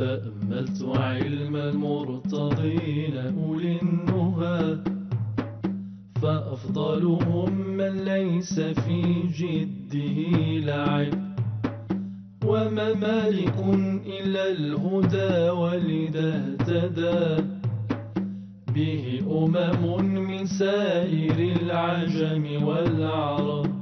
تأملت علم المرتضين أولي النهى، فأفضلهم من ليس في جده لعب، وما مالك إلا الهدى ولذا اهتدى به من سائر العجم والعرب.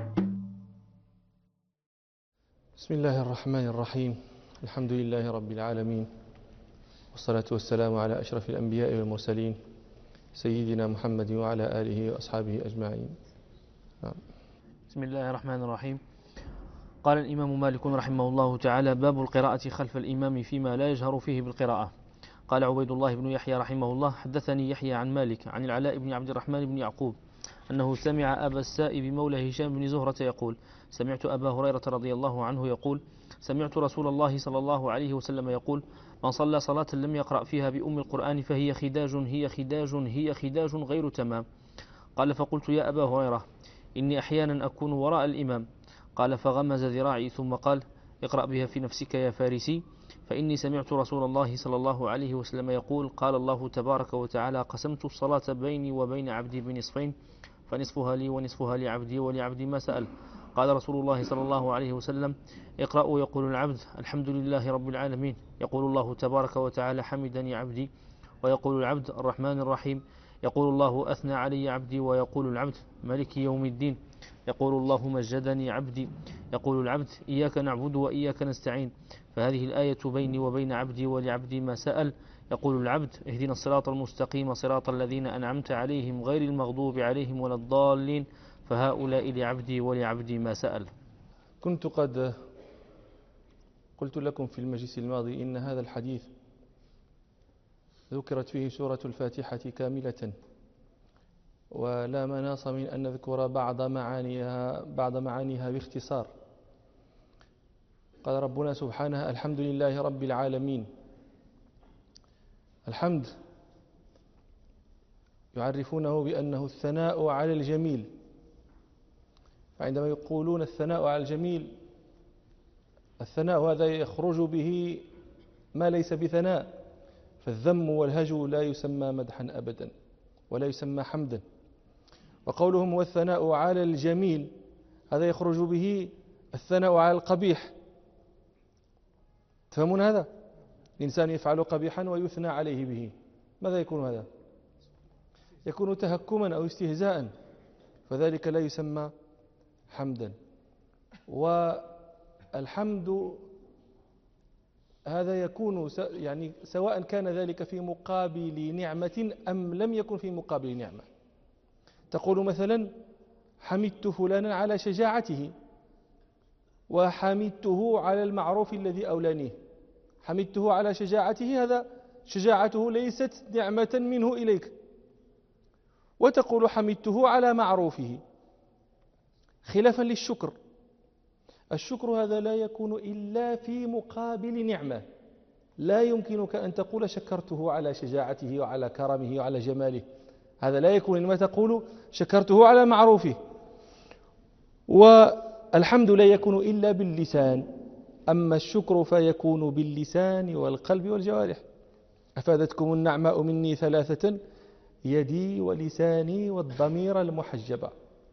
بسم الله الرحمن الرحيم. الحمد لله رب العالمين، والصلاة والسلام على أشرف الأنبياء والمرسلين سيدنا محمد وعلى آله وأصحابه أجمعين. بسم الله الرحمن الرحيم. قال الإمام مالك رحمه الله تعالى: باب القراءة خلف الإمام فيما لا يجهر فيه بالقراءة. قال عبيد الله بن يحيى رحمه الله: حدثني يحيى عن مالك عن العلاء بن عبد الرحمن بن يعقوب أنه سمع أبا السائب مولى هشام بن زهرة يقول: سمعت أبا هريرة رضي الله عنه يقول: سمعت رسول الله صلى الله عليه وسلم يقول: من صلى صلاة لم يقرأ فيها بأم القرآن فهي خداج غير تمام. قال: فقلت: يا أبا هريرة، إني أحيانا أكون وراء الإمام. قال: فغمز ذراعي ثم قال: اقرأ بها في نفسك يا فارسي، فإني سمعت رسول الله صلى الله عليه وسلم يقول: قال الله تبارك وتعالى: قسمت الصلاة بيني وبين عبدي بنصفين، فنصفها لي ونصفها لعبدي ولعبدي ما سأل. قال رسول الله صلى الله عليه وسلم: اقرأوا يقول العبد: الحمد لله رب العالمين. يقول الله تبارك وتعالى: حمدني عبدي. ويقول العبد: الرحمن الرحيم. يقول الله: أثنى علي عبدي. ويقول العبد: مالك يوم الدين. يقول الله: مجدني عبدي. يقول العبد: إياك نعبد وإياك نستعين. فهذه الآية بيني وبين عبدي ولعبدي ما سأل. يقول العبد: اهدنا الصراط المستقيم صراط الذين أنعمت عليهم غير المغضوب عليهم ولا الضالين. فهؤلاء لعبدي ولعبدي ما سأل. كنت قد قلت لكم في المجلس الماضي إن هذا الحديث ذكرت فيه سورة الفاتحة كاملة، ولا مناص من أن نذكر بعض معانيها باختصار. قال ربنا سبحانه: الحمد لله رب العالمين. الحمد يعرفونه بأنه الثناء على الجميل، فعندما يقولون الثناء على الجميل، الثناء هذا يخرج به ما ليس بثناء، فالذم والهجو لا يسمى مدحا أبدا ولا يسمى حمدا. وقولهم والثناء على الجميل، هذا يخرج به الثناء على القبيح. تفهمون هذا؟ الإنسان يفعل قبيحا ويثنى عليه به، ماذا يكون هذا؟ يكون تهكما أو استهزاء، فذلك لا يسمى حمدا. والحمد هذا يكون يعني سواء كان ذلك في مقابل نعمة أم لم يكن في مقابل نعمة. تقول مثلا: حمدت فلانا على شجاعته، وحمدته على المعروف الذي أولانيه. حمدته على شجاعته، هذا شجاعته ليست نعمة منه إليك. وتقول: حمدته على معروفه، خلافا للشكر. الشكر هذا لا يكون إلا في مقابل نعمة. لا يمكنك أن تقول: شكرته على شجاعته وعلى كرمه وعلى جماله. هذا لا يكون، إنما تقول: شكرته على معروفه. والحمد لا يكون إلا باللسان، أما الشكر فيكون باللسان والقلب والجوارح. أفادتكم النعماء مني ثلاثة: يدي ولساني والضمير المحجبة.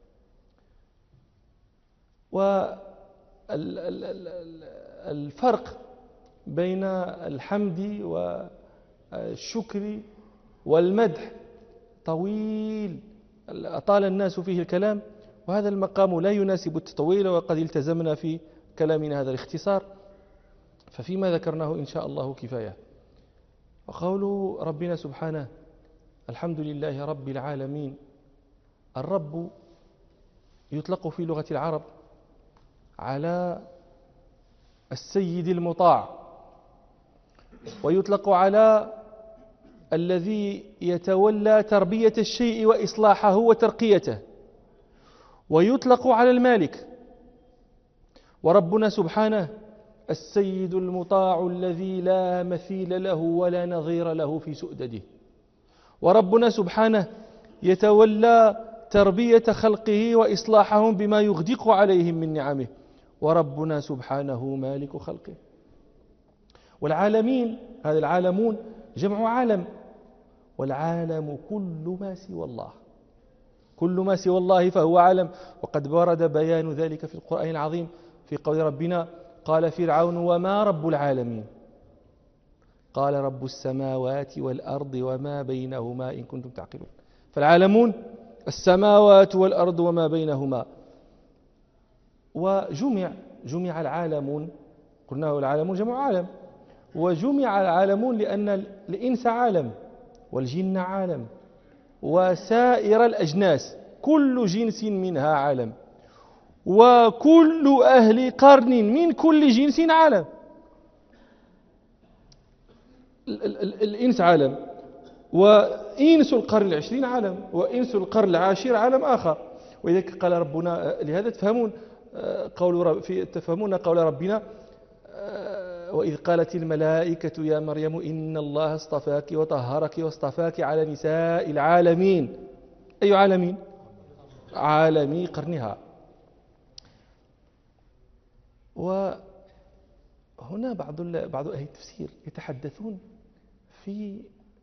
والفرق بين الحمد والشكر والمدح طويل، أطال الناس فيه الكلام، وهذا المقام لا يناسب التطويل، وقد التزمنا في كلامنا هذا الاختصار، ففيما ذكرناه إن شاء الله كفاية. وقول ربنا سبحانه: الحمد لله رب العالمين. الرب يطلق في لغة العرب على السيد المطاع، ويطلق على الذي يتولى تربية الشيء وإصلاحه وترقيته، ويطلق على المالك. وربنا سبحانه السيد المطاع الذي لا مثيل له ولا نظير له في سؤدده. وربنا سبحانه يتولى تربية خلقه وإصلاحهم بما يغدق عليهم من نعمه. وربنا سبحانه مالك خلقه. والعالمين هذا العالمون جمع عالم، والعالم كل ما سوى الله، كل ما سوى الله فهو عالم. وقد ورد بيان ذلك في القرآن العظيم في قول ربنا: قال فرعون وما رب العالمين؟ قال رب السماوات والأرض وما بينهما إن كنتم تعقلون. فالعالمون السماوات والأرض وما بينهما. وجمع العالمون، قلنا العالمون جمع عالم، وجمع العالمون لأن الإنس عالم والجن عالم وسائر الأجناس كل جنس منها عالم، وكل أهل قرن من كل جنس عالم. الإنس عالم، وإنس القرن العشرين عالم، وإنس القرن العاشر عالم آخر. ولذلك قال ربنا، لهذا تفهمون قول ربنا: وإذ قالت الملائكة يا مريم إن الله اصطفاك وطهرك واصطفاك على نساء العالمين. أي عالمين؟ عالمي قرنها. وهنا بعض أهل التفسير يتحدثون في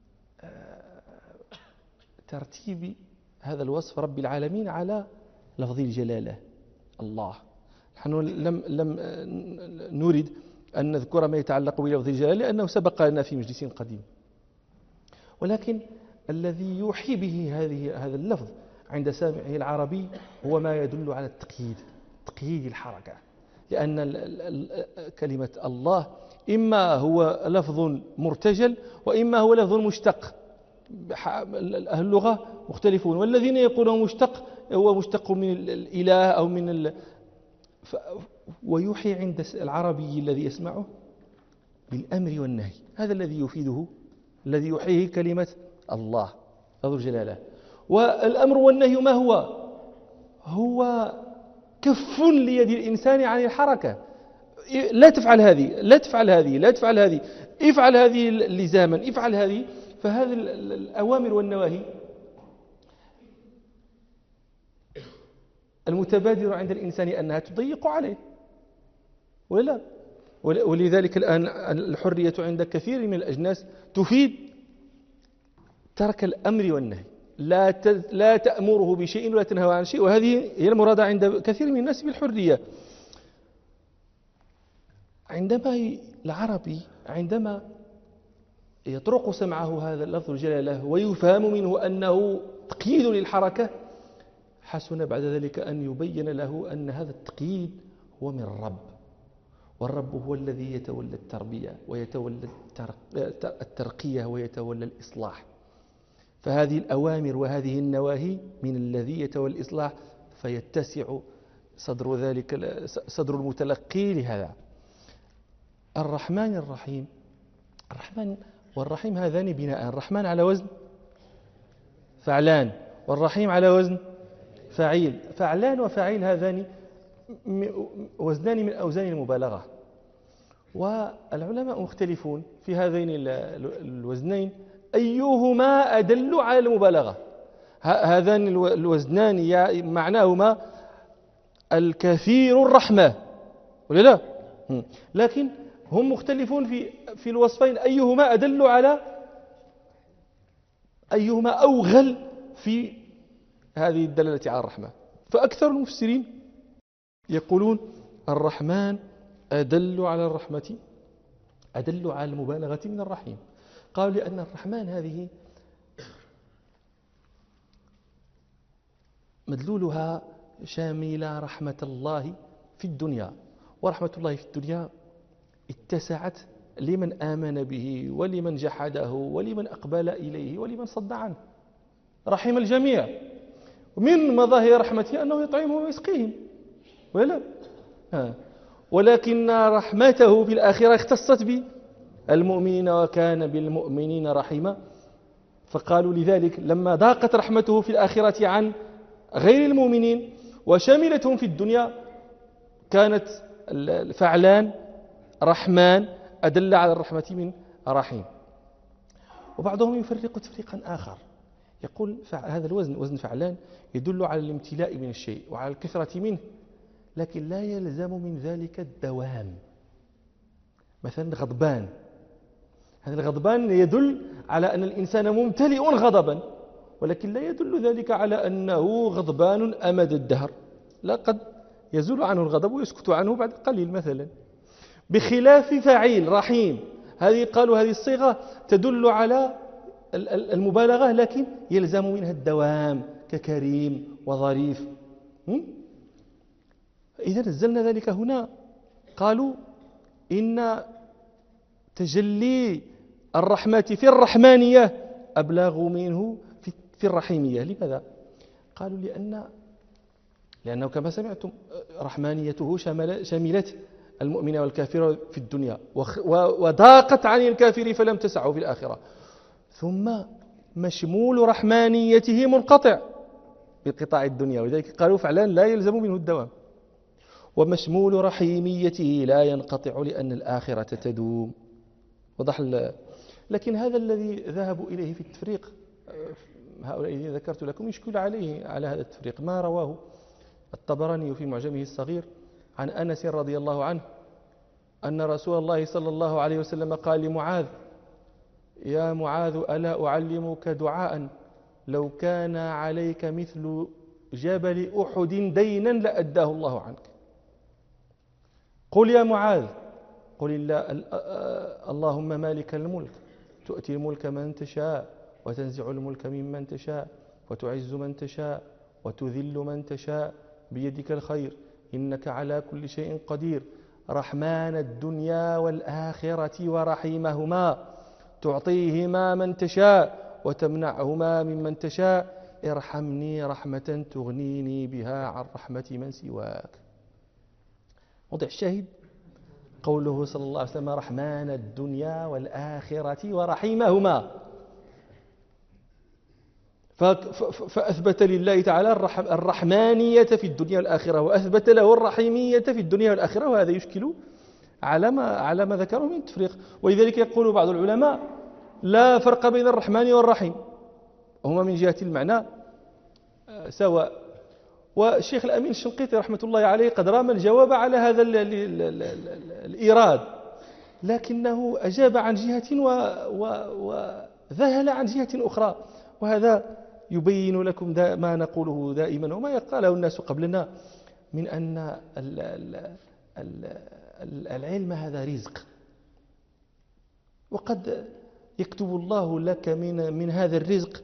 ترتيب هذا الوصف رب العالمين على لفظ الجلالة الله. نحن لم نريد أن نذكر ما يتعلق بلفظ الجلالة لأنه سبق لنا في مجلس قديم، ولكن الذي يوحي به هذا اللفظ عند سامعه العربي هو ما يدل على تقييد الحركة، لأن كلمة الله إما هو لفظ مرتجل وإما هو لفظ مشتق. أهل اللغة مختلفون، والذين يقولون مشتق هو مشتق من الإله أو من ويوحي عند العربي الذي يسمعه بالأمر والنهي. هذا الذي يفيده، الذي يوحيه كلمة الله لفظ الجلالة. والأمر والنهي ما هو؟ هو كف ليد الإنسان عن الحركة. لا تفعل هذه، لا تفعل هذه، لا تفعل هذه، افعل هذه لزاما، افعل هذه. فهذه الأوامر والنواهي المتبادر عند الإنسان أنها تضيق عليه، ولا؟ ولذلك الآن الحرية عند كثير من الأجناس تفيد ترك الأمر والنهي. لا تأمره بشيء ولا تنهى عن شيء، وهذه هي المرادة عند كثير من الناس بالحرية. عندما العربي عندما يطرق سمعه هذا اللفظ الجلالة ويفهم منه أنه تقييد للحركة، حسن بعد ذلك أن يبين له أن هذا التقييد هو من الرب، والرب هو الذي يتولى التربية ويتولى الترقية ويتولى الإصلاح. فهذه الأوامر وهذه النواهي من الذي يتولى الإصلاح، فيتسع صدر المتلقي لهذا. الرحمن الرحيم، الرحمن والرحيم هذان بناء. الرحمن على وزن فعلان، والرحيم على وزن فعيل. فعلان وفعيل هذان وزنان من أوزان المبالغة، والعلماء مختلفون في هذين الوزنين أيهما أدل على المبالغة. هذان الوزنان معناهما الكثير الرحمة، ولا لا؟ لكن هم مختلفون في الوصفين، أيهما أدل على، أيهما أوغل في هذه الدلالة على الرحمة. فأكثر المفسرين يقولون الرحمن أدل على الرحمة، أدل على المبالغة من الرحيم. قالوا لأن الرحمن هذه مدلولها شامل رحمة الله في الدنيا، ورحمة الله في الدنيا اتسعت لمن آمن به ولمن جحده ولمن أقبل إليه ولمن صد عنه. رحم الجميع. من مظاهر رحمته أنه يطعمهم ويسقيهم، ولا؟ ولكن رحمته في الآخرة اختصت بالمؤمنين وكان بالمؤمنين رحيما. فقالوا لذلك لما ضاقت رحمته في الآخرة عن غير المؤمنين وشملتهم في الدنيا كانت فعلان رحمن أدل على الرحمة من رحيم. وبعضهم يفرق تفريقا آخر، يقول هذا الوزن وزن فعلان يدل على الامتلاء من الشيء وعلى الكثرة منه، لكن لا يلزم من ذلك الدوام. مثلا غضبان هذا الغضبان يدل على أن الإنسان ممتلئ غضبا، ولكن لا يدل ذلك على أنه غضبان أمد الدهر، لا، قد يزول عنه الغضب ويسكت عنه بعد قليل مثلا. بخلاف فعيل رحيم، هذه الصيغة تدل على المبالغة، لكن يلزم منها الدوام ككريم وظريف. إذا نزلنا ذلك هنا، قالوا إن تجلي الرحمة في الرحمانية أبلغ منه في الرحيمية. لماذا؟ قالوا لأنه كما سمعتم رحمانيته شملت المؤمن والكافر في الدنيا، وضاقت عن الكافر فلم تسعه في الآخرة. ثم مشمول رحمانيته منقطع بانقطاع الدنيا، ولذلك قالوا فعلا لا يلزم منه الدوام. ومشمول رحيميته لا ينقطع لأن الآخرة تدوم. وضح. لكن هذا الذي ذهبوا إليه في التفريق، هؤلاء الذين ذكرت لكم، يشكل على هذا التفريق ما رواه الطبراني في معجمه الصغير عن أنس رضي الله عنه أن رسول الله صلى الله عليه وسلم قال لمعاذ: يا معاذ، ألا أعلمك دعاء لو كان عليك مثل جبل أحد دينا لأداه الله عنك. قل يا معاذ، قل اللهم مالك الملك، تؤتي الملك من تشاء وتنزع الملك ممن تشاء وتعز من تشاء وتذل من تشاء بيدك الخير إنك على كل شيء قدير، رحمن الدنيا والآخرة ورحيمهما، تعطيهما من تشاء وتمنعهما ممن تشاء، ارحمني رحمة تغنيني بها عن رحمة من سواك. موضع الشاهد قوله صلى الله عليه وسلم: رحمن الدنيا والآخرة ورحيمهما. فأثبت لله تعالى الرحمانية في الدنيا والآخرة، وأثبت له الرحيمية في الدنيا والآخرة، وهذا يشكل على ما ذكره من التفريق. ولذلك يقول بعض العلماء: لا فرق بين الرحمن والرحيم، وهما من جهة المعنى سواء. والشيخ الأمين الشنقيطي رحمة الله عليه قد رام الجواب على هذا الإيراد، لكنه أجاب عن جهة وذهل عن جهة أخرى، وهذا يبين لكم ما نقوله دائما وما قاله الناس قبلنا من أن العلم هذا رزق، وقد يكتب الله لك من هذا الرزق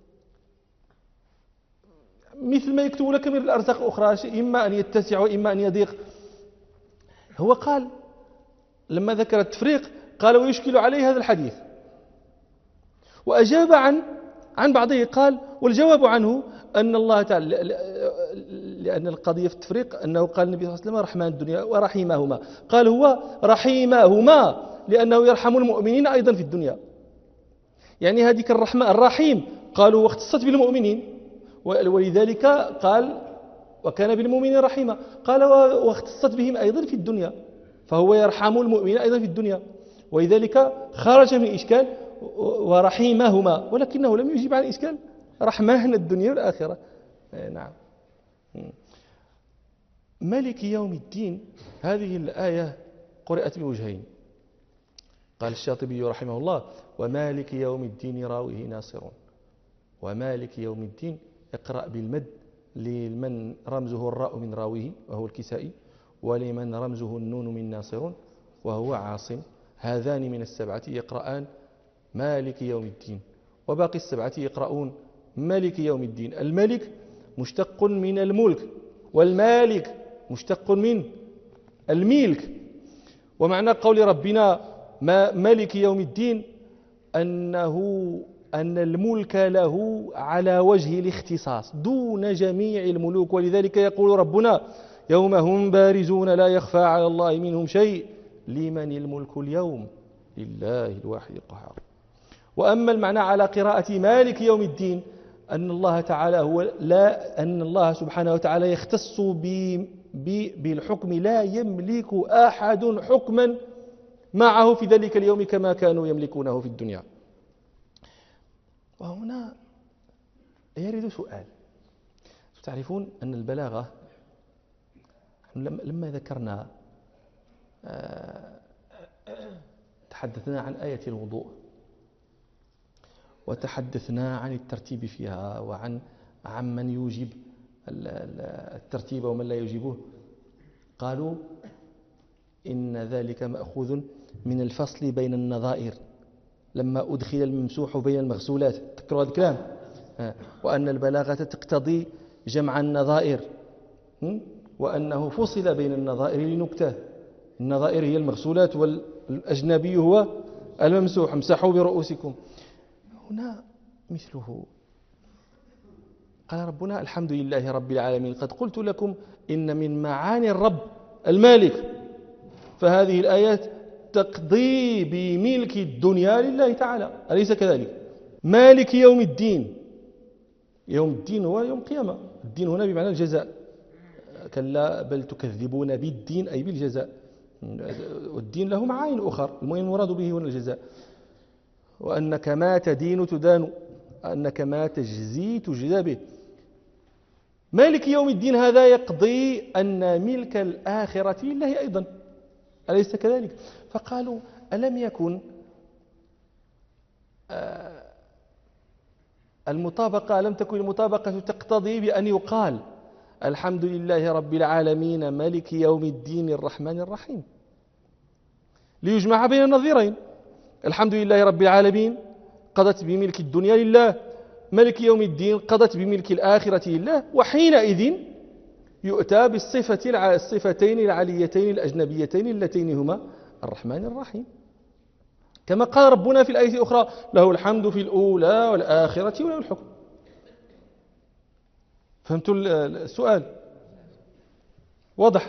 مثل ما يكتب لك من الأرزاق الأخرى، إما أن يتسع وإما أن يضيق. هو قال لما ذكر التفريق قال: ويشكل عليه هذا الحديث. وأجاب عن بعضه قال: والجواب عنه أن الله تعالى، لأن القضية في التفريق أنه قال النبي صلى الله عليه وسلم: رحمن الدنيا ورحيمهما، قال هو رحيمهما لأنه يرحم المؤمنين أيضا في الدنيا. يعني هذيك الرحمة الرحيم قالوا واختصت بالمؤمنين، ولذلك قال: وكان بالمؤمنين رحيما، قال واختصت بهم أيضا في الدنيا، فهو يرحم المؤمنين أيضا في الدنيا، ولذلك خرج من إشكال ورحيمهما، ولكنه لم يجيب عن إشكال رحمن الدنيا والآخرة. نعم. مالك يوم الدين، هذه الآية قرأت بوجهين. قال الشاطبي رحمه الله: ومالك يوم الدين راويه ناصرون. ومالك يوم الدين اقرأ بالمد لمن رمزه الراء من راويه وهو الكسائي، ولمن رمزه النون من ناصرون وهو عاصم. هذان من السبعة يقرآن مالك يوم الدين، وباقي السبعة يقرؤون مالك يوم الدين. الملك مشتق من الملك، والمالك مشتق من الملك. ومعنى قول ربنا مالك يوم الدين أن الملك له على وجه الاختصاص دون جميع الملوك، ولذلك يقول ربنا: يوم هم بارزون لا يخفى على الله منهم شيء لمن الملك اليوم لله الواحد القهار. وأما المعنى على قراءة مالك يوم الدين أن الله سبحانه وتعالى يختص بالحكم، لا يملك أحد حكما معه في ذلك اليوم كما كانوا يملكونه في الدنيا. وهنا يرد سؤال. تعرفون أن البلاغة لما ذكرنا تحدثنا عن آية الوضوء، وتحدثنا عن الترتيب فيها وعن من يوجب الترتيب ومن لا يوجبه. قالوا إن ذلك مأخوذ من الفصل بين النظائر لما أدخل الممسوح بين المغسولات. تذكروا هذا الكلام؟ وأن البلاغة تقتضي جمع النظائر، وأنه فصل بين النظائر لنكتة. النظائر هي المغسولات والأجنبي هو الممسوح، امسحوا برؤوسكم. هنا مثله قال ربنا الحمد لله رب العالمين قد قلت لكم إن من معاني الرب المالك، فهذه الآيات تقضي بملك الدنيا لله تعالى، أليس كذلك؟ مالك يوم الدين، يوم الدين هو يوم القيامة، الدين هنا بمعنى الجزاء، كلا بل تكذبون بالدين أي بالجزاء، والدين له معاني أخرى، المهم المراد به هنا الجزاء. وأنك ما تدين تدان، أنك ما تجزي تجزى به. مالك يوم الدين هذا يقضي أن ملك الآخرة لله أيضا، أليس كذلك؟ فقالوا ألم يكن المطابقة، لم تكن المطابقة تقتضي بأن يقال الحمد لله رب العالمين مالك يوم الدين الرحمن الرحيم، ليجمع بين النظيرين. الحمد لله رب العالمين قضت بملك الدنيا لله، ملك يوم الدين قضت بملك الآخرة لله، وحينئذ يؤتى بالصفتين العليتين الأجنبيتين اللتين هما الرحمن الرحيم، كما قال ربنا في الآية الأخرى له الحمد في الأولى والآخرة وله الحكم. فهمتوا السؤال؟ واضح؟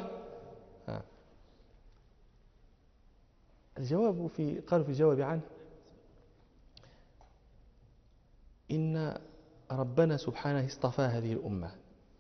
الجواب قالوا في الجواب عنه إن ربنا سبحانه اصطفى هذه الأمة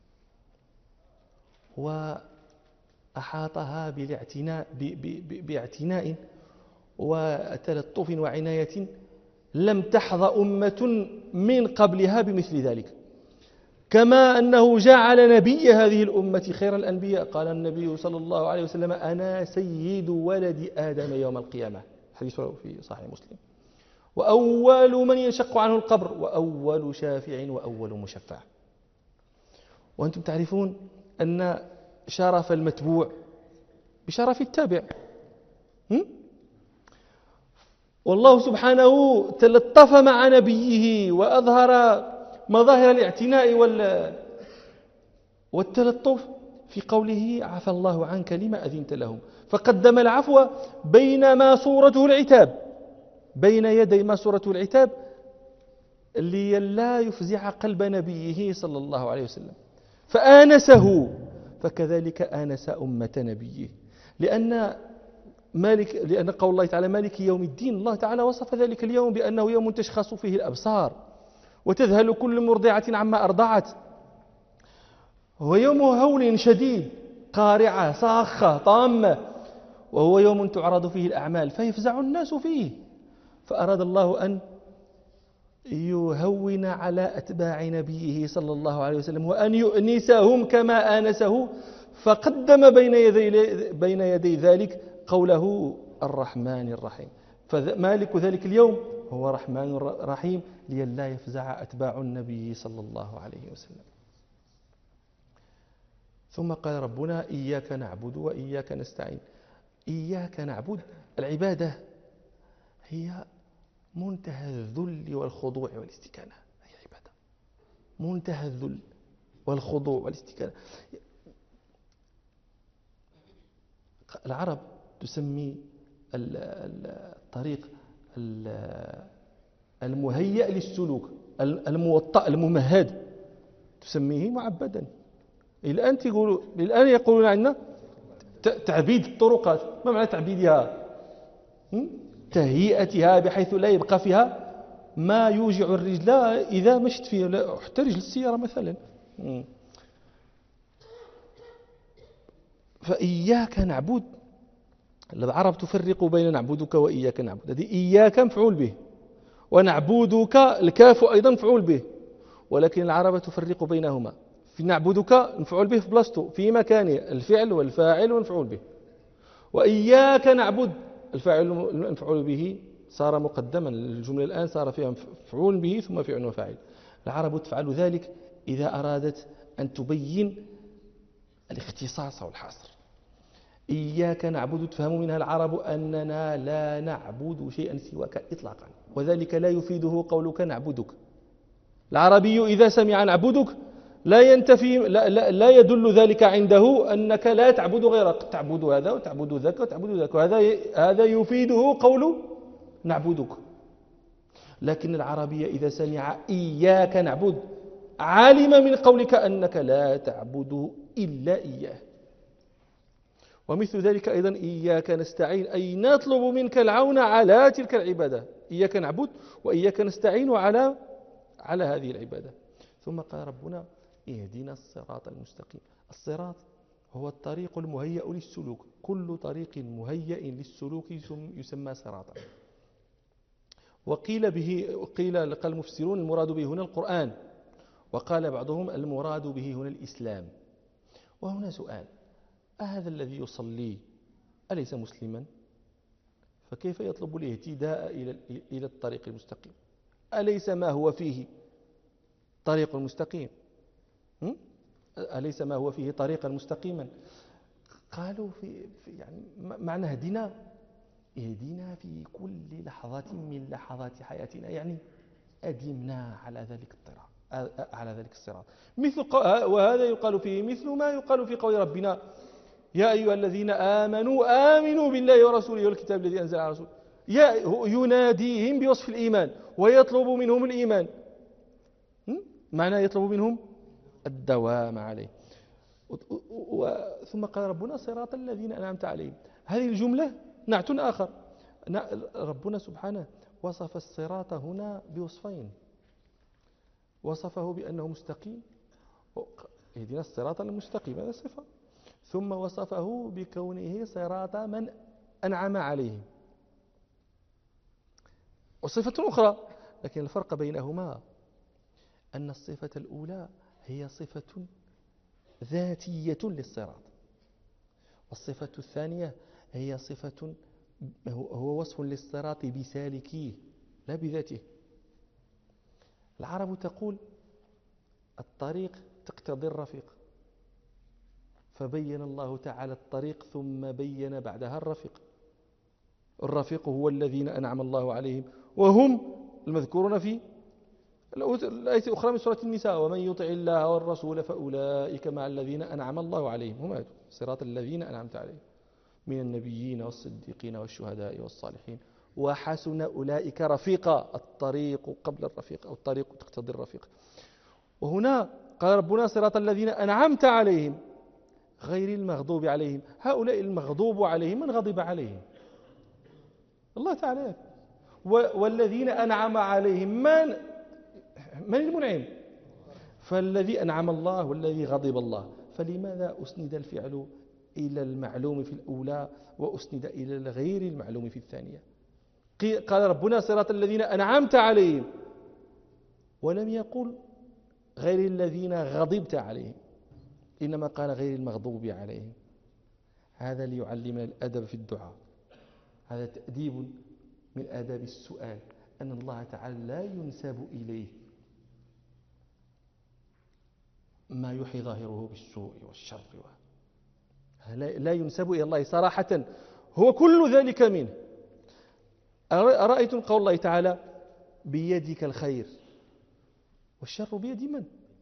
وأحاطها باعتناء وتلطف وعناية لم تحظى أمة من قبلها بمثل ذلك، كما أنه جعل نبي هذه الأمة خير الأنبياء. قال النبي صلى الله عليه وسلم أنا سيد ولد آدم يوم القيامة، حديث في صحيح مسلم، وأول من ينشق عنه القبر، وأول شافع وأول مشفع. وأنتم تعرفون أن شرف المتبوع بشرف التابع، والله سبحانه تلطف مع نبيه وأظهر مظاهر الاعتناء والتلطف في قوله عفى الله عنك لما أذنت لهم، فقدم العفو بين ما صورته العتاب، بين يدي ما صورته العتاب لئلا يفزع قلب نبيه صلى الله عليه وسلم، فآنسه، فكذلك آنس أمة نبيه. لأن قول الله تعالى مالك يوم الدين، الله تعالى وصف ذلك اليوم بأنه يوم تشخص فيه الأبصار وتذهل كل مرضعة عما أرضعت، هو يوم هول شديد، قارعة صاخة طامة، وهو يوم تعرض فيه الأعمال فيفزع الناس فيه. فأراد الله أن يهون على أتباع نبيه صلى الله عليه وسلم وأن يؤنسهم كما آنسه، فقدم بين يدي ذلك قوله الرحمن الرحيم. فمالك ذلك اليوم هو رحمن رحيم لئلا يفزع أتباع النبي صلى الله عليه وسلم. ثم قال ربنا إياك نعبد وإياك نستعين. إياك نعبد، العبادة هي منتهى الذل والخضوع والاستكانة، هي عبادة منتهى الذل والخضوع والاستكانة. العرب تسمي الطريق المهيأ للسلوك الموطأ الممهد تسميه معبدا. الآن يقولون عندنا تعبيد الطرقات. ما معنى تعبيدها؟ تهيئتها بحيث لا يبقى فيها ما يوجع الرجل إذا مشت فيه، حتى رجل السيارة مثلا. فإياك نعبد، العرب تفرق بين نعبدك وإياك نعبد. هذه إياك مفعول به، ونعبدك الكاف أيضا مفعول به، ولكن العرب تفرق بينهما. في نعبدك مفعول به في بلاصتو في مكانه الفعل والفاعل والمفعول به، وإياك نعبد الفاعل المفعول به صار مقدما، الجملة الآن صار فيها مفعول به ثم فعل وفاعل. العرب تفعل ذلك إذا أرادت أن تبين الاختصاص والحصر. إياك نعبد تفهم منها العرب أننا لا نعبد شيئا سواك إطلاقا، وذلك لا يفيده قولك نعبدك. العربي إذا سمع نعبدك لا ينتفي لا يدل ذلك عنده أنك لا تعبد غيرك، تعبد هذا وتعبد ذاك وتعبد ذاك، هذا يفيده قول نعبدك. لكن العربي إذا سمع إياك نعبد علم من قولك أنك لا تعبد إلا إياه. ومثل ذلك أيضا إياك نستعين، أي نطلب منك العون على تلك العبادة. إياك نعبد وإياك نستعين على هذه العبادة. ثم قال ربنا اهدنا الصراط المستقيم. الصراط هو الطريق المهيأ للسلوك، كل طريق مهيأ للسلوك يسمى صراطا. قال المفسرون المراد به هنا القرآن، وقال بعضهم المراد به هنا الإسلام. وهنا سؤال: أهذا الذي يصلي أليس مسلما؟ فكيف يطلب الاهتداء إلى الطريق المستقيم؟ أليس ما هو فيه طريق مستقيم؟ أليس ما هو فيه طريقا مستقيما؟ قالوا في يعني معنى اهدنا في كل لحظة من لحظات حياتنا، يعني أدمنا على ذلك الصراط. وهذا يقال فيه مثل ما يقال في قول ربنا: يا أيها الذين آمنوا بالله ورسوله والكتاب الذي أنزل على رسوله. يناديهم بوصف الإيمان ويطلب منهم الإيمان، معنى يطلب منهم الدوام عليه. ثم قال ربنا صراط الذين أنعمت عليهم. هذه الجملة نعت آخر. ربنا سبحانه وصف الصراط هنا بوصفين: وصفه بأنه مستقيم، اهدنا الصراط المستقيم، هذا صفة، ثم وصفه بكونه صراط من أنعم عليهم، وصفة أخرى. لكن الفرق بينهما أن الصفة الأولى هي صفة ذاتية للصراط، والصفة الثانية هي صفة هو وصف للصراط بسالكيه لا بذاته. العرب تقول الطريق تقتضي الرفيق، فبين الله تعالى الطريق ثم بين بعدها الرفيق. الرفيق هو الذين أنعم الله عليهم، وهم المذكورون في الآية الأخرى من سورة النساء: ومن يطع الله والرسول فأولئك مع الذين أنعم الله عليهم. هم صراط الذين أنعمت عليهم من النبيين والصديقين والشهداء والصالحين وحسن أولئك رفيقا. الطريق قبل الرفيق، أو الطريق تقتضي الرفيق. وهنا قال ربنا صراط الذين أنعمت عليهم غير المغضوب عليهم. هؤلاء المغضوب عليهم من غضب عليهم؟ الله تعالى. والذين أنعم عليهم من المنعم؟ فالذي أنعم الله والذي غضب الله. فلماذا أسند الفعل إلى المعلوم في الأولى وأسند إلى الغير المعلوم في الثانية؟ قال ربنا صراط الذين أنعمت عليهم، ولم يقل غير الذين غضبت عليهم، إنما قال غير المغضوب عليهم. هذا ليعلمنا الأدب في الدعاء، هذا تأديب من آداب السؤال، أن الله تعالى لا ينسب إليه ما يحي ظاهره بالسوء والشر، لا ينسب إلى الله صراحة، هو كل ذلك منه. أرأيتم قول الله تعالى: بيدك الخير، والشر بيد من؟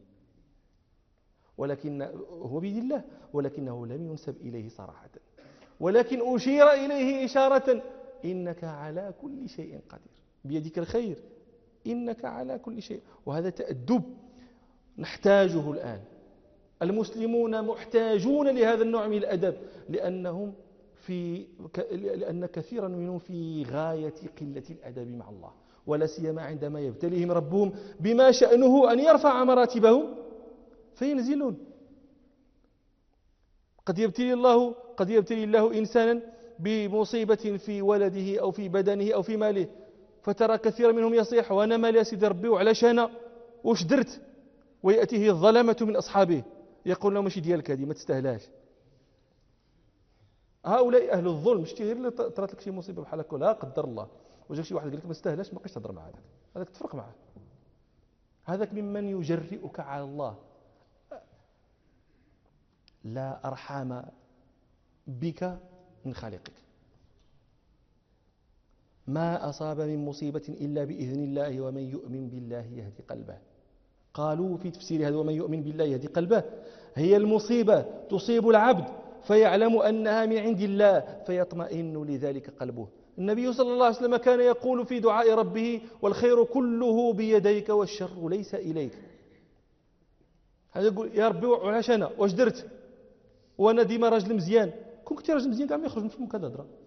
ولكن هو بيد الله، ولكنه لم ينسب إليه صراحة، ولكن أشير إليه إشارة: إنك على كل شيء قدير، بيدك الخير، إنك على كل شيء. وهذا تأدب نحتاجه الآن. المسلمون محتاجون لهذا النوع من الأدب، لأن كثيرا منهم في غاية قلة الأدب مع الله، ولا سيما عندما يبتليهم ربهم بما شأنه أن يرفع مراتبهم فينزلون. قد يبتلي الله إنسانا بمصيبة في ولده أو في بدنه أو في ماله، فترى كثيرا منهم يصيح: وأنا مالي يا سيدي ربي وعلاش أنا واش درت؟ ويأتيه الظلمة من أصحابه يقول له: ماشي ديالك هذه، ما تستاهلاش. هؤلاء أهل الظلم. شتي غير اللي طرات لك شي مصيبة بحال هكا لا قدر الله وجاك شي واحد قال لك ما استاهلاش، ما بقيتش تهضر مع هذاك تفرق معاه. هذاك ممن يجرئك على الله. لا أرحام بك من خالقك. ما أصاب من مصيبة إلا بإذن الله ومن يؤمن بالله يهدي قلبه. قالوا في تفسير هذا ومن يؤمن بالله يهدي قلبه هي المصيبة تصيب العبد فيعلم أنها من عند الله فيطمئن لذلك قلبه. النبي صلى الله عليه وسلم كان يقول في دعاء ربه والخير كله بيديك والشر ليس إليك. هذا يقول يا ربي وعلاش أنا واش درت وأنا ديما راجل مزيان. كون كنت راجل مزيان كاع ما يخرج من فمك هذا الهضره.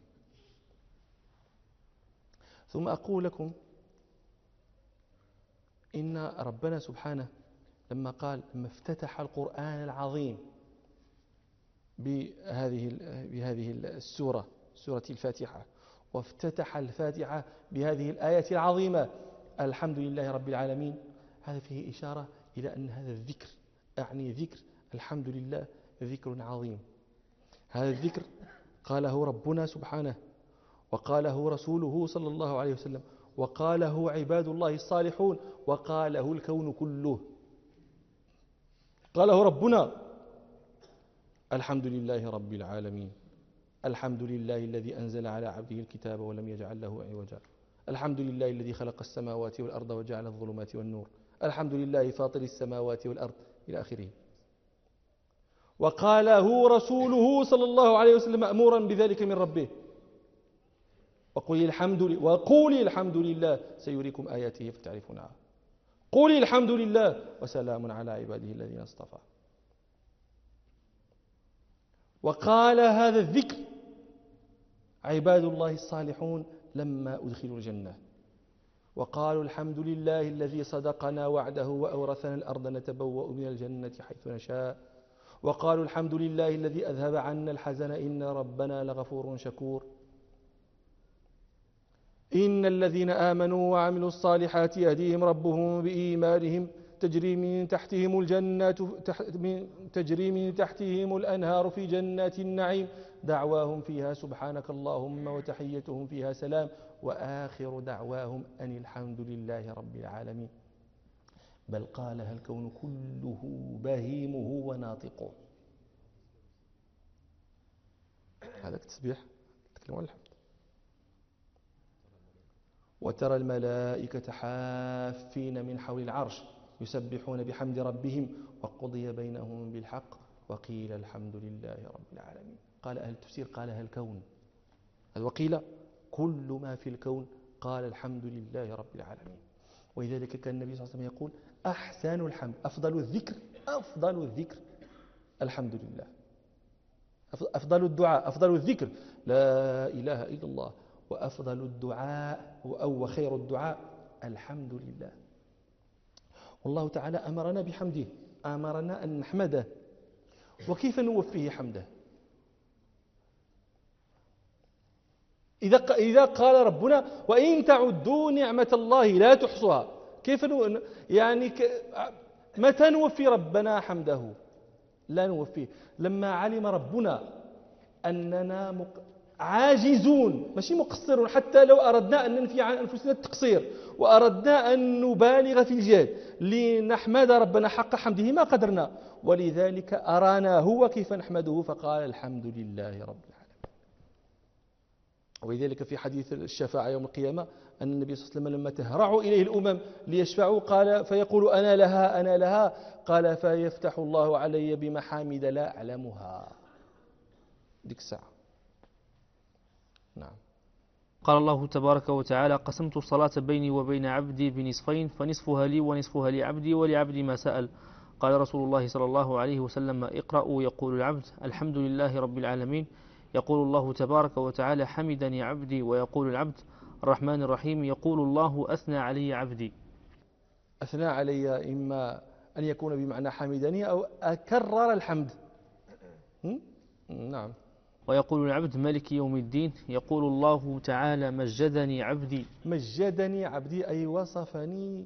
ثم أقول لكم إن ربنا سبحانه لما افتتح القرآن العظيم بهذه السورة، سورة الفاتحة، وافتتح الفاتحة بهذه الآية العظيمة الحمد لله رب العالمين، هذا فيه إشارة إلى أن هذا الذكر، أعني ذكر الحمد لله، ذكر عظيم. هذا الذكر قاله ربنا سبحانه، وقاله رسوله صلى الله عليه وسلم، وقاله عباد الله الصالحون، وقاله الكون كله. قاله ربنا الحمد لله رب العالمين، الحمد لله الذي أنزل على عبده الكتاب ولم يجعل له عوجا، الحمد لله الذي خلق السماوات والأرض وجعل الظلمات والنور، الحمد لله فاطر السماوات والأرض إلى آخره. وقاله رسوله صلى الله عليه وسلم مأمورا بذلك من ربه، وقولي الحمد لله سيريكم آياته فتعرفونها، قولي الحمد لله وسلام على عباده الذين اصطفى. وقال هذا الذكر عباد الله الصالحون لما أدخلوا الجنة، وقالوا الحمد لله الذي صدقنا وعده وأورثنا الأرض نتبوأ من الجنة حيث نشاء، وقالوا الحمد لله الذي أذهب عنا الحزن إن ربنا لغفور شكور. إن الذين آمنوا وعملوا الصالحات يهديهم ربهم بإيمانهم تجري من تحتهم الأنهار في جنات النعيم دعواهم فيها سبحانك اللهم وتحيتهم فيها سلام وآخر دعواهم أن الحمد لله رب العالمين. بل قالها الكون كله بهيمه وناطقه. هذا التسبيح تكلم عن الحمد. وترى الملائكة حافين من حول العرش يسبحون بحمد ربهم وقضي بينهم بالحق وقيل الحمد لله رب العالمين. قال أهل التفسير قالها الكون، وقيل كل ما في الكون قال الحمد لله رب العالمين. ولذلك كان النبي صلى الله عليه وسلم يقول أحسن الحمد، أفضل الذكر الحمد لله، أفضل الدعاء، أفضل الذكر لا إله إلا الله، وأفضل الدعاء أو خير الدعاء الحمد لله. والله تعالى أمرنا بحمده، أمرنا أن نحمده. وكيف نوفيه حمده؟ إذا قال ربنا وإن تعدوا نعمة الله لا تحصوها، كيف متى نوفي ربنا حمده؟ لا نوفيه لما علم ربنا أننا عاجزون، ماشي مقصرون. حتى لو أردنا أن ننفي عن أنفسنا التقصير وأردنا أن نبالغ في الجهد لنحمد ربنا حق حمده ما قدرنا، ولذلك أرانا هو كيف نحمده فقال الحمد لله رب العالمين. ولذلك في حديث الشفاعة يوم القيامة أن النبي صلى الله عليه وسلم لما تهرع إليه الأمم ليشفعوا قال فيقول أنا لها قال فيفتح الله علي بمحامد لا أعلمها. ديك الساعة. نعم. قال الله تبارك وتعالى قسمت الصلاة بيني وبين عبدي بنصفين فنصفها لي ونصفها لعبدي ولعبدي ما سأل. قال رسول الله صلى الله عليه وسلم اقرأوا يقول العبد الحمد لله رب العالمين، يقول الله تبارك وتعالى حمدني عبدي، ويقول العبد الرحمن الرحيم، يقول الله أثنى علي عبدي. أثنى علي إما أن يكون بمعنى حمدني أو أكرر الحمد. نعم. ويقول العبد مالك يوم الدين، يقول الله تعالى مجدني عبدي. مجدني عبدي أي وصفني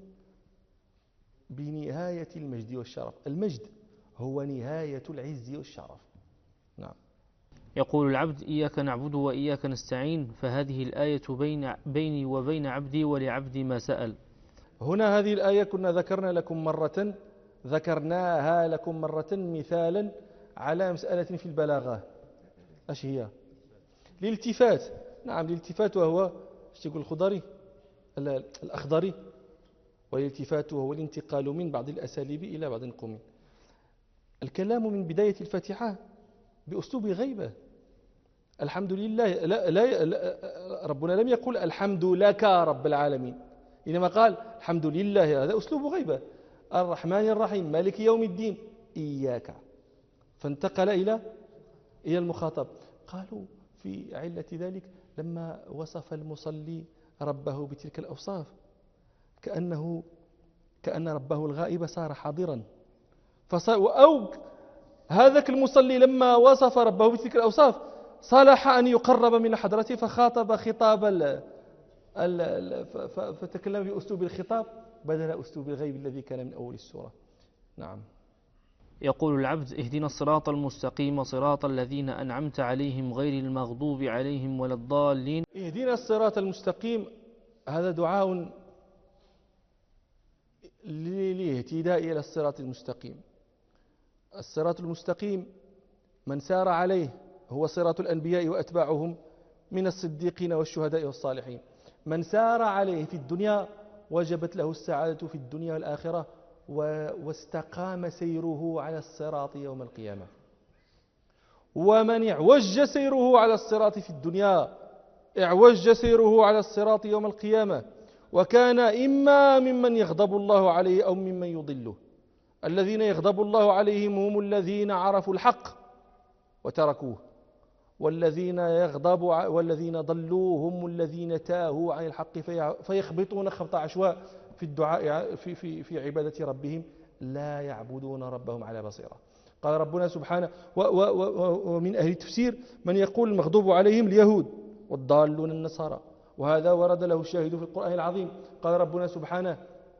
بنهاية المجد والشرف. المجد هو نهاية العز والشرف. نعم. يقول العبد إياك نعبد وإياك نستعين، فهذه الآية بيني وبين عبدي ولعبدي ما سأل. هنا هذه الآية ذكرناها لكم مرة مثالا على مسألة في البلاغة. ايش هي؟ الالتفات. نعم، الالتفات وهو ايش يقول الخضري الأخضري، والالتفات وهو الانتقال من بعض الأساليب إلى بعض القوم. الكلام من بداية الفاتحة بأسلوب غيبة. الحمد لله، لا ربنا لم يقل الحمد لك رب العالمين، إنما قال الحمد لله. هذا أسلوب غيبة. الرحمن الرحيم مالك يوم الدين إياك، فانتقل إلى المخاطب. قالوا في علة ذلك لما وصف المصلي ربه بتلك الأوصاف كأن ربه الغائب صار حاضرا، أو هذاك المصلي لما وصف ربه بتلك الأوصاف صالح أن يقرب من حضرته فخاطب خطاب فتكلم بأسلوب الخطاب بدل أسلوب الغيب الذي كان من أول السورة. نعم. يقول العبد اهدنا الصراط المستقيم صراط الذين أنعمت عليهم غير المغضوب عليهم ولا الضالين. اهدنا الصراط المستقيم، هذا دعاء للاهتداء إلى الصراط المستقيم. الصراط المستقيم من سار عليه هو صراط الأنبياء وأتباعهم من الصديقين والشهداء والصالحين. من سار عليه في الدنيا وجبت له السعادة في الدنيا والآخرة، واستقام سيره على الصراط يوم القيامة. ومن اعوج سيره على الصراط في الدنيا اعوج سيره على الصراط يوم القيامة، وكان إما ممن يغضب الله عليه أو ممن يضله. الذين يغضب الله عليهم هم الذين عرفوا الحق وتركوه، والذين ضلوا هم الذين تاهوا عن الحق فيخبطون خبط عشواء في الدعاء في عبادة ربهم، لا يعبدون ربهم على بصيرة. قال ربنا سبحانه ومن أهل التفسير من يقول المغضوب عليهم اليهود والضالون النصارى، وهذا ورد له الشاهد في القرآن العظيم. قال ربنا سبحانه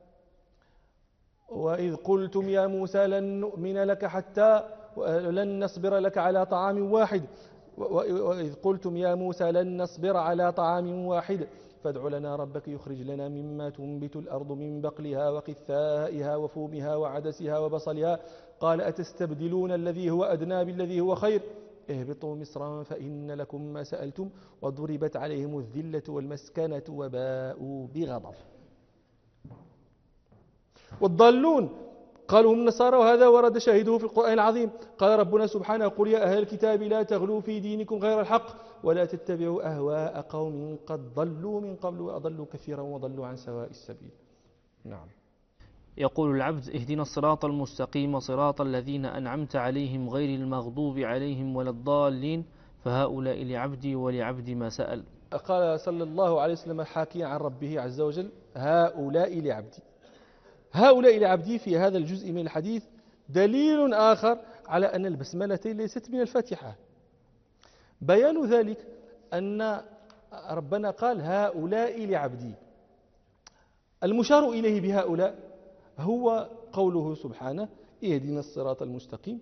وإذ قلتم يا موسى لن نؤمن لك حتى لن نصبر لك على طعام واحد وإذ قلتم يا موسى لن نصبر على طعام واحد فادع لنا ربك يخرج لنا مما تنبت الأرض من بقلها وقثائها وفومها وعدسها وبصلها قال أتستبدلون الذي هو أدنى بالذي هو خير اهبطوا مصرا فإن لكم ما سألتم وضربت عليهم الذلة والمسكنة وباءوا بغضب. والضالون قالوا هم النصارى، وهذا ورد شاهده في القرآن العظيم. قال ربنا سبحانه قل يا أهل الكتاب لا تغلوا في دينكم غير الحق ولا تتبعوا أهواء قوم قد ضلوا من قبل وأضلوا كثيرا وضلوا عن سواء السبيل. نعم. يقول العبد اهدنا الصراط المستقيم صراط الذين أنعمت عليهم غير المغضوب عليهم ولا الضالين، فهؤلاء لعبدي ولعبدي ما سأل. قال صلى الله عليه وسلم حاكيا عن ربه عز وجل هؤلاء لعبدي. هؤلاء لعبدي في هذا الجزء من الحديث دليل آخر على أن البسملة ليست من الفاتحة. بيان ذلك أن ربنا قال هؤلاء لعبدي، المشار إليه بهؤلاء هو قوله سبحانه اهدنا الصراط المستقيم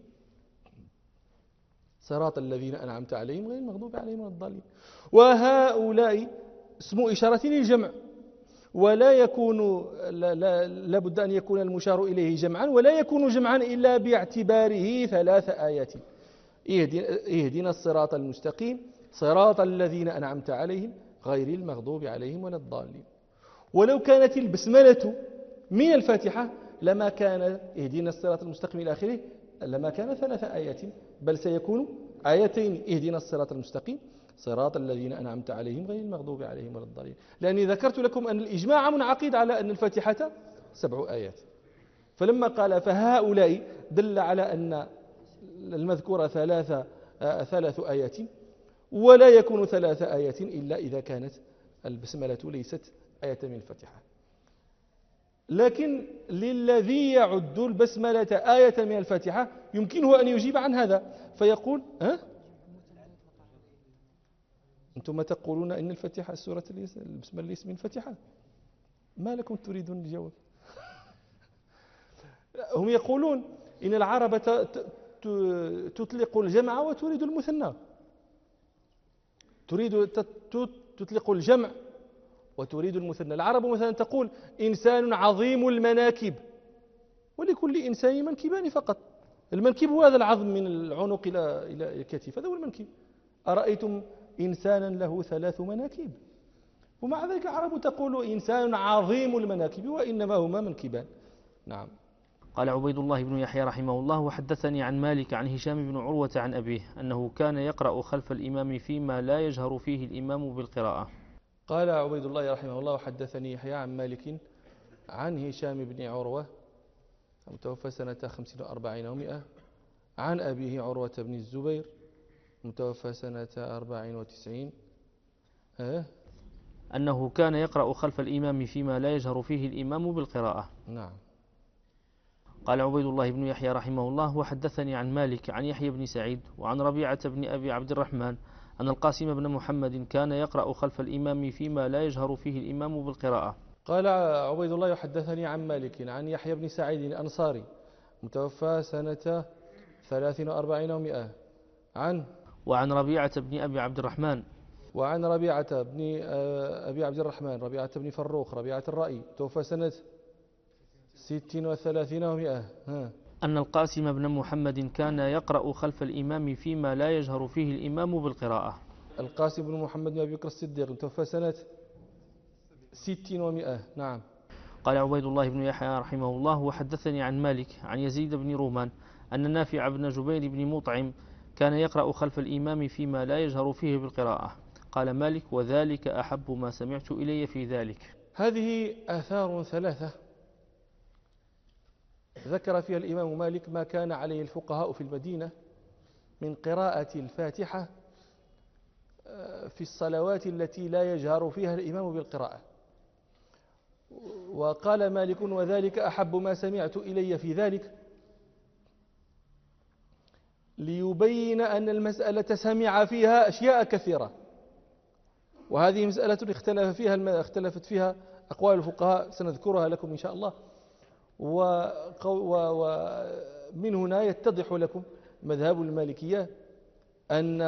صراط الذين أنعمت عليهم غير المغضوب عليهم ولا الضالين. وهؤلاء اسم إشارة للجمع، ولا يكون لابد أن يكون المشار إليه جمعا، ولا يكون جمعا إلا باعتباره 3 آيات. اهدنا الصراط المستقيم صراط الذين أنعمت عليهم غير المغضوب عليهم ولا الضالين. ولو كانت البسملة من الفاتحة لما كان اهدنا الصراط المستقيم إلى آخره، لما كان 3 آيات، بل سيكون آيتين اهدنا الصراط المستقيم صراط الذين أنعمت عليهم غير المغضوب عليهم ولا الضالين. لأني ذكرت لكم أن الإجماع منعقد على أن الفاتحة 7 آيات، فلما قال فهؤلاء دل على أن المذكورة 3 آيات، ولا يكون 3 آيات إلا إذا كانت البسملة ليست آية من الفاتحة. لكن للذي يعد البسملة آية من الفاتحة يمكنه أن يجيب عن هذا فيقول أنتم تقولون إن الفاتحة السورة البسملة ليس من الفاتحة، ما لكم تريدون الجواب؟ هم يقولون إن العرب تطلق الجمع وتريد المثنى، تريد تطلق الجمع وتريد المثنى. العرب مثلا تقول إنسان عظيم المناكب، ولكل إنسان منكبان فقط. المنكب هو هذا العظم من العنق إلى الكتف، هذا هو المنكب. أرأيتم إنسانا له 3 مناكب؟ ومع ذلك العرب تقول إنسان عظيم المناكب، وإنما هما منكبان. نعم. قال عبيد الله بن يحيى رحمه الله: وحدثني عن مالك عن هشام بن عروة عن أبيه أنه كان يقرأ خلف الإمام فيما لا يجهر فيه الإمام بالقراءة. قال عبيد الله رحمه الله: وحدثني يحيى عن مالك عن هشام بن عروة متوفى سنة 50 و40 و100، عن أبيه عروة بن الزبير متوفى سنة 40 و90، أنه كان يقرأ خلف الإمام فيما لا يجهر فيه الإمام بالقراءة. نعم. قال عبيد الله بن يحيى رحمه الله: وحدثني عن مالك عن يحيى بن سعيد وعن ربيعة بن أبي عبد الرحمن أن القاسم بن محمد كان يقرأ خلف الإمام فيما لا يجهر فيه الإمام بالقراءة. قال عبيد الله: يحدثني عن مالك عن يحيى بن سعيد الأنصاري متوفى سنة 43 و100، وعن ربيعة بن أبي عبد الرحمن، وعن ربيعة بن أبي عبد الرحمن ربيعة بن فروخ ربيعة الرأي توفى سنة 36 و100، أن القاسم بن محمد كان يقرأ خلف الإمام فيما لا يجهر فيه الإمام بالقراءة. القاسم بن محمد بن أبي بكر الصديق متوفى سنة 60 و100. نعم. قال عبيد الله بن يحيى رحمه الله: وحدثني عن مالك عن يزيد بن رومان أن نافع بن جبير بن مطعم كان يقرأ خلف الإمام فيما لا يجهر فيه بالقراءة. قال مالك: وذلك أحب ما سمعت إلي في ذلك. هذه آثار 3 ذكر فيها الإمام مالك ما كان عليه الفقهاء في المدينة من قراءة الفاتحة في الصلوات التي لا يجهر فيها الإمام بالقراءة. وقال مالك: وذلك أحب ما سمعت إلي في ذلك، ليبين أن المسألة سمع فيها أشياء كثيرة، وهذه مسألة اختلفت فيها أقوال الفقهاء سنذكرها لكم إن شاء الله. ومن هنا يتضح لكم مذهب المالكية أن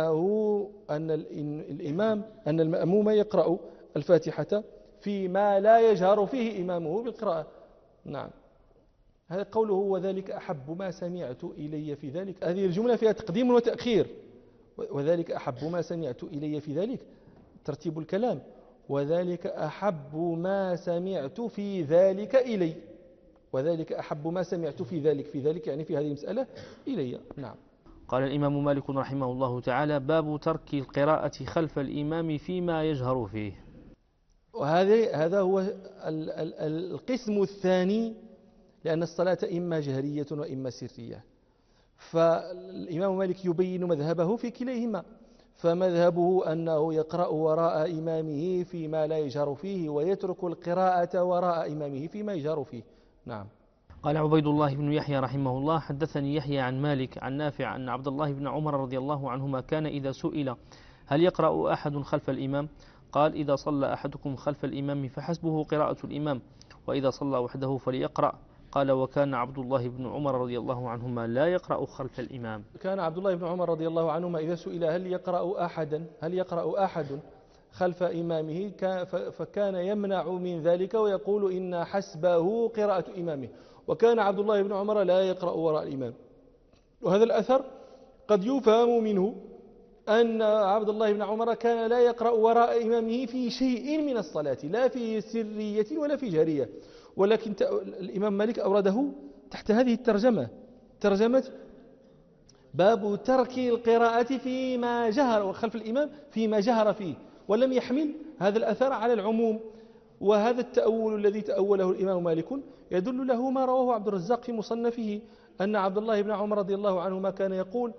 المأموم يقرأ الفاتحة فيما لا يجهر فيه إمامه بالقراءة. نعم. هذا قوله: وذلك أحب ما سمعت إلي في ذلك. هذه الجملة فيها تقديم وتأخير. وذلك أحب ما سمعت إلي في ذلك ترتيب الكلام. وذلك أحب ما سمعت في ذلك إلي. وذلك أحب ما سمعت في ذلك يعني في هذه المسألة إلي. نعم. قال الإمام مالك رحمه الله تعالى: باب ترك القراءة خلف الإمام فيما يجهر فيه. وهذا هو القسم الثاني، لأن الصلاة إما جهرية وإما سرية، فالإمام مالك يبين مذهبه في كليهما. فمذهبه أنه يقرأ وراء إمامه فيما لا يجهر فيه، ويترك القراءة وراء إمامه فيما يجهر فيه. نعم. قال عبيد الله بن يحيى رحمه الله: حدثني يحيى عن مالك عن نافع أن عبد الله بن عمر رضي الله عنهما كان إذا سئل هل يقرأ أحد خلف الإمام قال: إذا صلى أحدكم خلف الإمام فحسبه قراءة الإمام، وإذا صلى وحده فليقرأ. قال: وكان عبد الله بن عمر رضي الله عنهما لا يقرأ خلف الإمام. كان عبد الله بن عمر رضي الله عنهما إذا سئل هل يقرأ أحد خلف إمامه فكان يمنع من ذلك ويقول: إن حسبه قراءة إمامه. وكان عبد الله بن عمر لا يقرأ وراء الإمام. وهذا الأثر قد يفهم منه أن عبد الله بن عمر كان لا يقرأ وراء إمامه في شيء من الصلاة، لا في سرية ولا في جهرية. ولكن الإمام مالك أورده تحت هذه الترجمة، ترجمة باب ترك القراءة فيما جهر خلف الإمام فيما جهر فيه، ولم يحمل هذا الأثر على العموم. وهذا التأول الذي تأوله الإمام مالك يدل له ما رواه عبد الرزاق في مصنفه أن عبد الله بن عمر رضي الله عنهما كان يقول: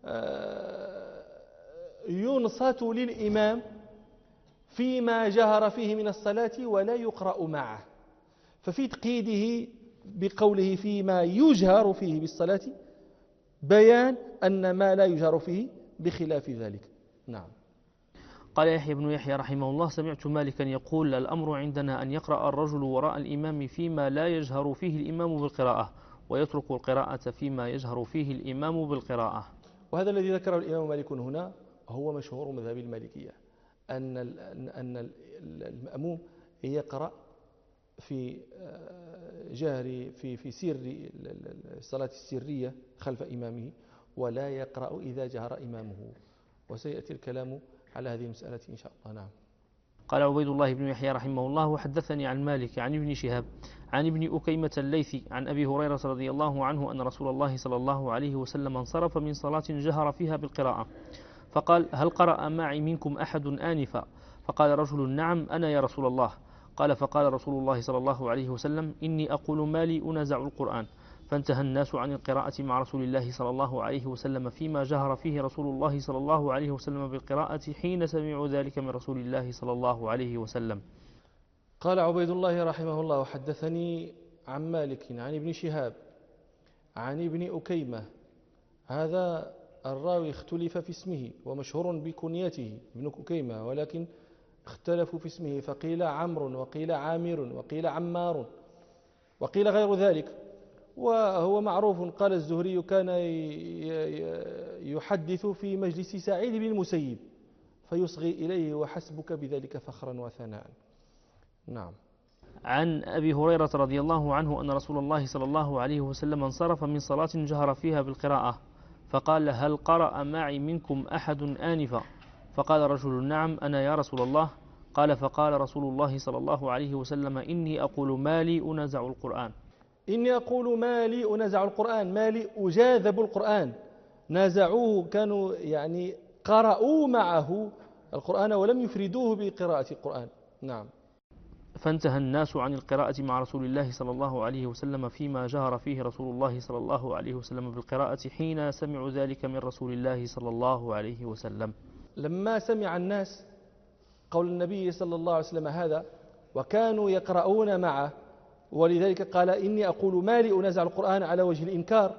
ينصت للإمام فيما جهر فيه من الصلاة ولا يقرأ معه. ففي تقييده بقوله فيما يجهر فيه بالصلاة بيان أن ما لا يجهر فيه بخلاف ذلك. نعم. قال يحيى بن يحيى رحمه الله: سمعت مالكا يقول: الأمر عندنا أن يقرأ الرجل وراء الإمام فيما لا يجهر فيه الإمام بالقراءة، ويترك القراءة فيما يجهر فيه الإمام بالقراءة. وهذا الذي ذكره الإمام مالك هنا هو مشهور مذهب المالكية، أن المأموم يقرأ في جهر في سر الصلاة السرية خلف إمامه، ولا يقرأ إذا جهر إمامه، وسيأتي الكلام على هذه المسألة إن شاء الله. نعم. قال عبيد الله بن يحيى رحمه الله: وحدثني عن مالك عن ابن شهاب عن ابن أكيمة الليثي عن أبي هريرة رضي الله عنه أن رسول الله صلى الله عليه وسلم انصرف من صلاة جهر فيها بالقراءة، فقال: هل قرأ معي منكم أحد آنفا؟ فقال رجل: نعم أنا يا رسول الله. قال: فقال رسول الله صلى الله عليه وسلم: إني أقول ما لي أنازع القرآن. فانتهى الناس عن القراءة مع رسول الله صلى الله عليه وسلم فيما جهر فيه رسول الله صلى الله عليه وسلم بالقراءة حين سمعوا ذلك من رسول الله صلى الله عليه وسلم. قال عبيد الله رحمه الله: وحدثني عن مالك عن ابن شهاب عن ابن أكيمة. هذا الراوي اختلف في اسمه، ومشهور بكنيته ابن أكيمة، ولكن اختلفوا في اسمه، فقيل عمرو، وقيل عامر، وقيل عمار، وقيل غير ذلك. وهو معروف، قال الزهري: كان يحدث في مجلس سعيد بن المسيب فيصغي إليه، وحسبك بذلك فخرا وثناء. نعم. عن أبي هريرة رضي الله عنه أن رسول الله صلى الله عليه وسلم انصرف من صلاة جهر فيها بالقراءة، فقال: هل قرأ معي منكم أحد آنفا؟ فقال رجل: نعم أنا يا رسول الله. قال: فقال رسول الله صلى الله عليه وسلم: إني أقول ما لي أنازع القرآن. إني أقول ما لي أنازع القرآن، ما لي أجاذب القرآن. نازعوه، كانوا يعني قرأوا معه القرآن ولم يفردوه بقراءة القرآن. نعم. فانتهى الناس عن القراءة مع رسول الله صلى الله عليه وسلم فيما جهر فيه رسول الله صلى الله عليه وسلم بالقراءة حين سمعوا ذلك من رسول الله صلى الله عليه وسلم. لما سمع الناس قول النبي صلى الله عليه وسلم هذا وكانوا يقرؤون معه، ولذلك قال: إني أقول ما لي أنازع القرآن على وجه الإنكار،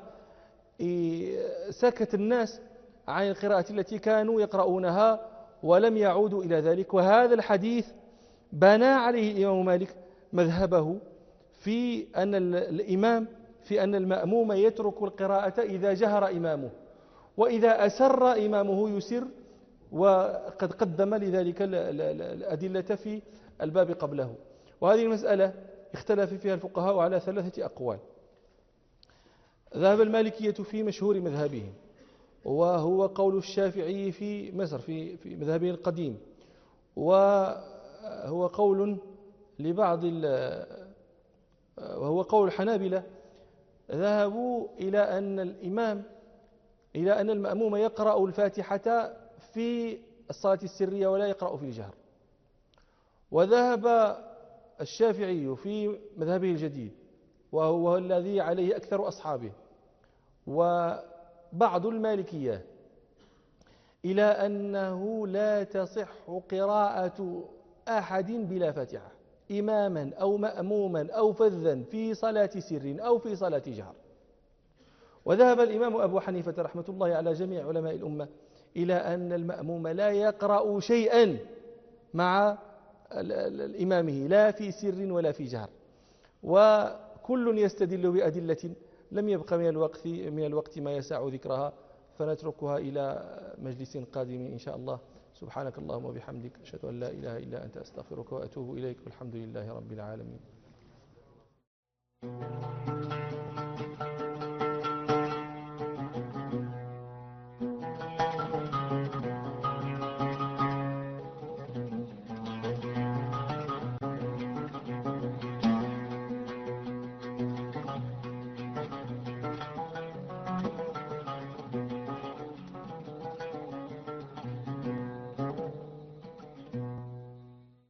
سكت الناس عن القراءة التي كانوا يقرؤونها ولم يعودوا إلى ذلك. وهذا الحديث بنى عليه الإمام مالك مذهبه في أن المأموم يترك القراءة إذا جهر إمامه، وإذا أسر إمامه يسر، وقد قدم لذلك الأدلة في الباب قبله. وهذه المسألة اختلف فيها الفقهاء على 3 أقوال. ذهب المالكية في مشهور مذهبهم، وهو قول الشافعي في مصر في مذهبه القديم، وهو قول وهو قول الحنابلة. ذهبوا إلى أن المأموم يقرأ الفاتحة في الصلاة السرية ولا يقرأ في الجهر. وذهب الشافعي في مذهبه الجديد، وهو الذي عليه أكثر أصحابه، وبعض المالكية، إلى أنه لا تصح قراءة أحد بلا فاتحة، إماما أو مأموما أو فذا، في صلاة سر أو في صلاة جهر. وذهب الإمام أبو حنيفة رحمة الله على جميع علماء الأمة إلى أن المأموم لا يقرأ شيئا مع الإمامه، لا في سر ولا في جهر. وكل يستدل بأدلة لم يبق من الوقت ما يسع ذكرها، فنتركها إلى مجلس قادم إن شاء الله. سبحانك اللهم وبحمدك، أشهد أن لا إله إلا أنت، أستغفرك وأتوب إليك، والحمد لله رب العالمين.